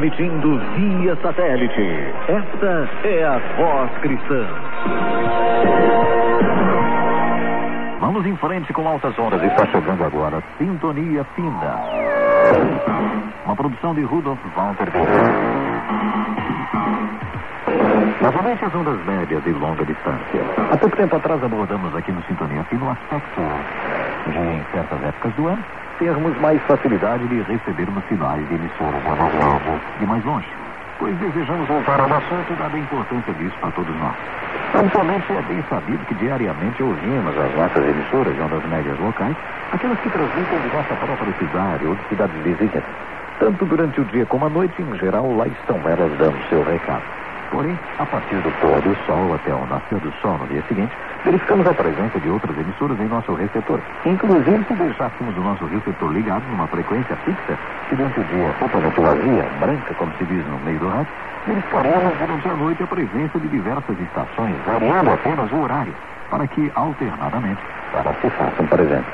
transmitindo via satélite. Esta é a Voz Cristã. Vamos em frente com Altas Ondas. Está chegando agora Sintonia Fina. Uma produção de Rudolf Walter. Novamente as ondas médias e longa distância. Há pouco tempo atrás abordamos aqui no Sintonia Fina o aspecto de, em certas épocas do ano, termos mais facilidade de recebermos sinais de emissoras de mais longe, pois desejamos voltar ao assunto dada a importância disso para todos nós. Atualmente é bem sabido que diariamente ouvimos as nossas emissoras de ondas médias locais, aquelas que transmitem de nossa própria cidade ou de cidades vizinhas. Tanto durante o dia como à noite, em geral, lá estão elas dando seu recado. Porém, a partir do pôr do sol até o nascer do sol no dia seguinte, verificamos a presença de outras emissoras em nosso receptor. Inclusive, se deixássemos o nosso receptor ligado numa frequência fixa, que durante o dia totalmente vazia, branca, como se diz no meio do rádio, verificaríamos durante a noite a presença de diversas estações, variando apenas o horário, para que, alternadamente, elas se façam presentes.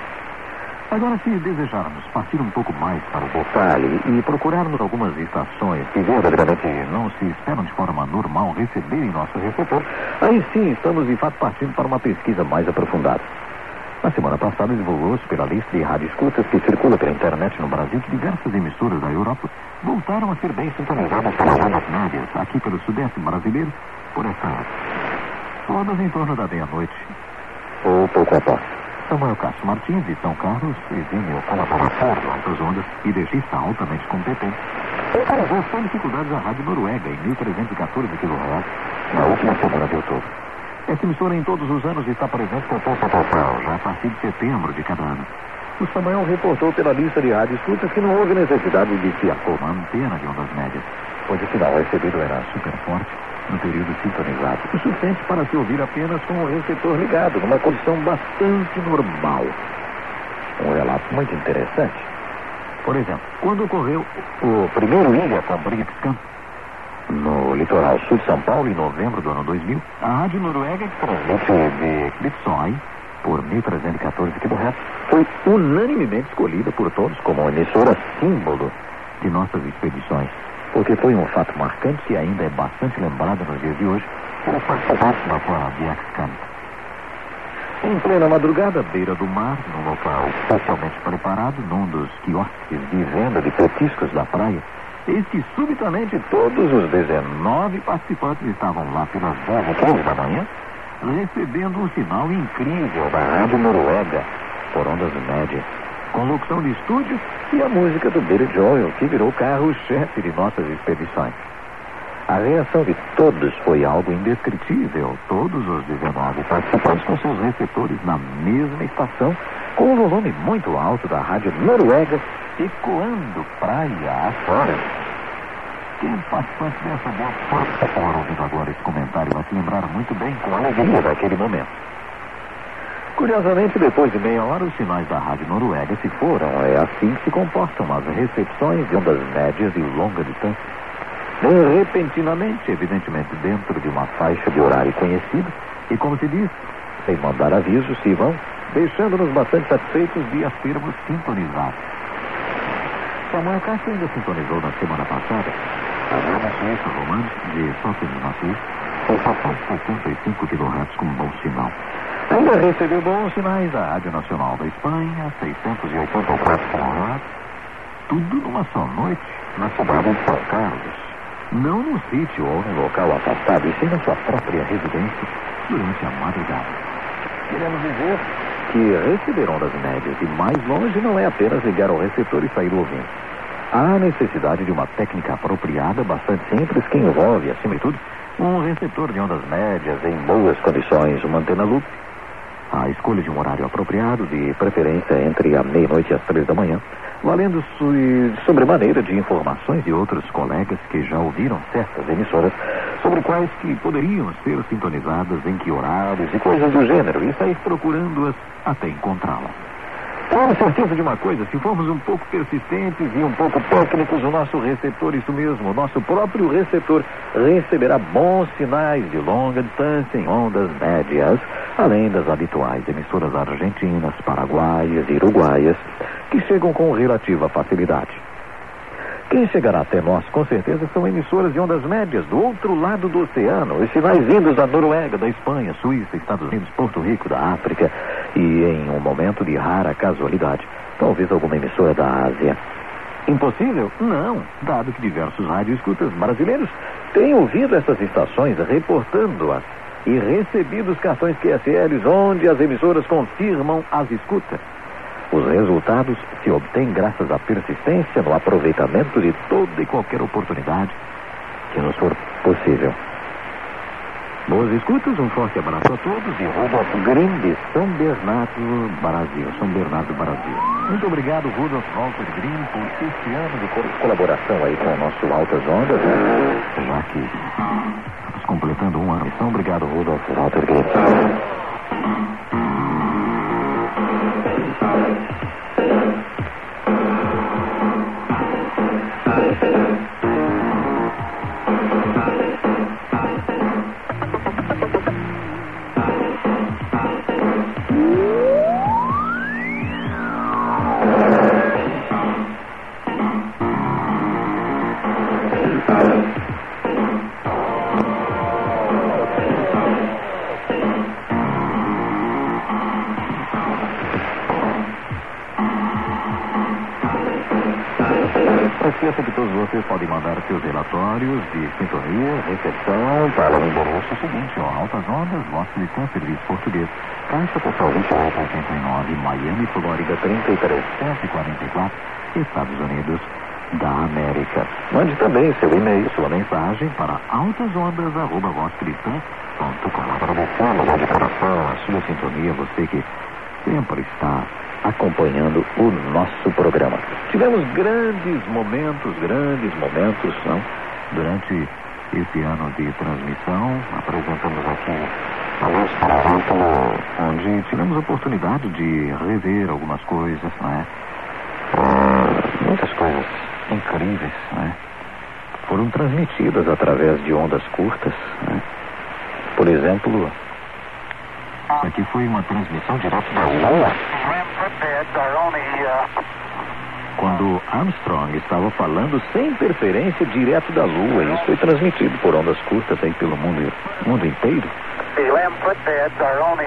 Agora, se desejarmos partir um pouco mais para o detalhe e procurarmos algumas estações que verdadeiramente não se esperam de forma normal receberem nosso receptor, aí sim estamos de fato partindo para uma pesquisa mais aprofundada. Na semana passada divulgou-se pela lista de radioescutas que circula pela internet no Brasil que diversas emissoras da Europa voltaram a ser bem sintonizadas pelas ondas médias aqui pelo sudeste brasileiro por essa hora. Todas em torno da meia-noite ou pouco após. Samuel Castro Martins, de São Carlos, exímio colaborador de Altas Ondas e deixista altamente competente, encarregou sem dificuldades a Rádio Noruega em 1314 kHz na última semana de outubro. Essa emissora em todos os anos está presente com força total, já a partir de setembro de cada ano. O Samuel reportou pela lista de radioescutas que não houve necessidade de se acoplar uma antena de ondas médias, pois o sinal recebido era super forte no período sintonizado, o suficiente para se ouvir apenas com o receptor ligado, numa condição bastante normal. Um relato muito interessante. Por exemplo, quando ocorreu o primeiro ilha com Brixcan, no litoral sul de São Paulo, em novembro do ano 2000, a Rádio Noruega, que transmite de Klipsøy por 1314 kHz, foi unanimemente escolhida por todos como emissora símbolo de nossas expedições, porque foi um fato marcante e ainda é bastante lembrado nos dias de hoje pelos participantes da Fora Brixcan. Em plena madrugada, à beira do mar, num local especialmente preparado, num dos quiosques de venda de petiscos da praia, eis que subitamente todos os 19 participantes estavam lá pelas 10h15 da manhã, recebendo um sinal incrível da Rádio Noruega por ondas médias, com locução de estúdio e a música do Billy Joel, que virou carro-chefe de nossas expedições. A reação de todos foi algo indescritível. Todos os 19 participantes com seus receptores na mesma estação, com o volume muito alto da Rádio Noruega, ecoando praia afora. Quem participante dessa boa força for ouvindo agora esse comentário vai se lembrar muito bem com a alegria daquele momento. Curiosamente, depois de meia hora, os sinais da Rádio Noruega se foram. É assim que se comportam as recepções de ondas médias e longa distância. Repentinamente, evidentemente dentro de uma faixa de horário conhecida, e como se diz, sem mandar aviso, se vão, deixando-nos bastante satisfeitos de as termos sintonizados. Samuel Castro ainda sintonizou na semana passada a Rádio Suíça Romana de Sottenham, com 465 kHz com bom sinal. Ainda recebeu bons sinais da Rádio Nacional da Espanha, 684 kHz, tudo numa só noite, na cidade de São Carlos. Não no sítio ou no local afastado, e sim na sua própria residência, durante a madrugada. Queremos dizer que receber ondas médias e mais longe não é apenas ligar ao receptor e sair ouvindo. Há necessidade de uma técnica apropriada, bastante simples, que envolve, acima de tudo, um receptor de ondas médias em boas condições, uma antena loop, a escolha de um horário apropriado, de preferência entre a meia-noite e as 3 da manhã, valendo-se sobremaneira de informações de outros colegas que já ouviram certas emissoras sobre quais que poderiam ser sintonizadas, em que horários e coisas do gênero, e sair procurando-as até encontrá-las. Tenho certeza de uma coisa, se formos um pouco persistentes e um pouco técnicos, o nosso receptor, isso mesmo, o nosso próprio receptor, receberá bons sinais de longa distância em ondas médias, além das habituais emissoras argentinas, paraguaias e uruguaias, que chegam com relativa facilidade. Quem chegará até nós, com certeza, são emissoras de ondas médias do outro lado do oceano. Os sinais vindos da Noruega, da Espanha, Suíça, Estados Unidos, Porto Rico, da África e, em um momento de rara casualidade, talvez alguma emissora da Ásia. Impossível? Não, dado que diversos radioescutas brasileiros têm ouvido essas estações, reportando-as e recebido os cartões QSLs onde as emissoras confirmam as escutas. Os resultados se obtêm graças à persistência no aproveitamento de toda e qualquer oportunidade que nos for possível. Boas escutas, um forte abraço a todos e Rudolf Grimm de São Bernardo, Brasil. Muito obrigado, Rudolf Walter Grimm, por este ano de colaboração aí com o nosso Altas Ondas, já que estamos completando um ano. Então, obrigado, Rudolf Walter Grimm. Esqueça que todos vocês podem mandar seus relatórios de sintonia, recepção para o endereço seguinte, Altas Ondas, Voz Cristã, Serviço Português, Caixa Postal 2889, Miami, Flórida 33744, Estados Unidos da América. Mande também seu e-mail, sua mensagem para altasondas@vozcristã.com. Agradecemos de coração a sua sintonia, você que sempre está acompanhando o nosso programa. Tivemos grandes momentos, não? Durante esse ano de transmissão, apresentamos aqui a Luz Parábola, onde tivemos a oportunidade de rever algumas coisas, não é? Muitas coisas incríveis, não é? Foram transmitidas através de ondas curtas, não é? Por exemplo, isso aqui foi uma transmissão direto da Lua. Quando Armstrong estava falando sem interferência direto da Lua, e isso foi transmitido por ondas curtas aí pelo mundo inteiro. The land footbeds are only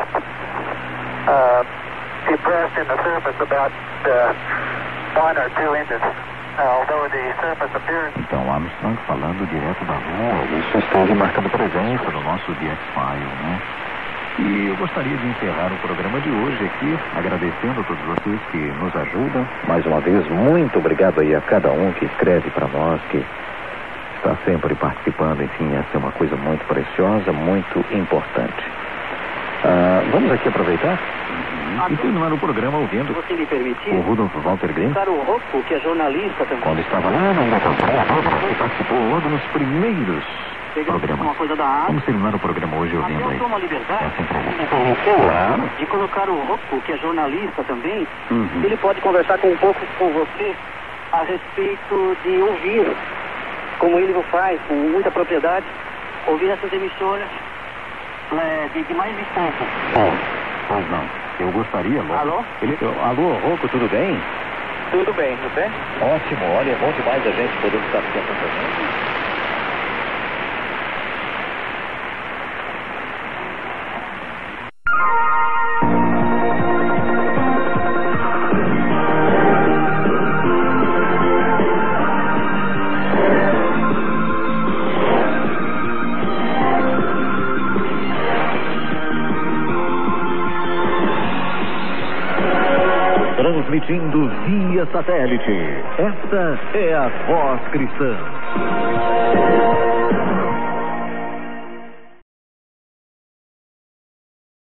depressed in the surface about 1 or 2 inches, although the surface appears. Então, Armstrong falando direto da Lua, isso esteve marcando presença no nosso DX-File, né? E eu gostaria de encerrar o programa de hoje aqui, agradecendo a todos vocês que nos ajudam. Mais uma vez, muito obrigado aí a cada um que escreve para nós, que está sempre participando. Enfim, essa é uma coisa muito preciosa, muito importante. Vamos aqui aproveitar e terminar o programa ouvindo, se você me permitir, o Rudolf Walter Grimm. O Rocco, que é jornalista também. Quando estava lá na Inglaterra, que participou logo nos primeiros programas. Uma coisa da arte. Vamos terminar o programa hoje ouvindo aí uma liberdade essa entrevista. Claro. De colocar o Rocco, que é jornalista também. Ele pode conversar um pouco com você a respeito de ouvir, como ele o faz, com muita propriedade, ouvir essas emissoras de mais distância. Pois não. Eu gostaria, Rocco. Alô? Alô, Rocco, tudo bem? Tudo bem, você? Ótimo, olha, é bom demais a gente poder estar aqui acompanhando. Transmitindo via satélite. Esta é a Voz Cristã.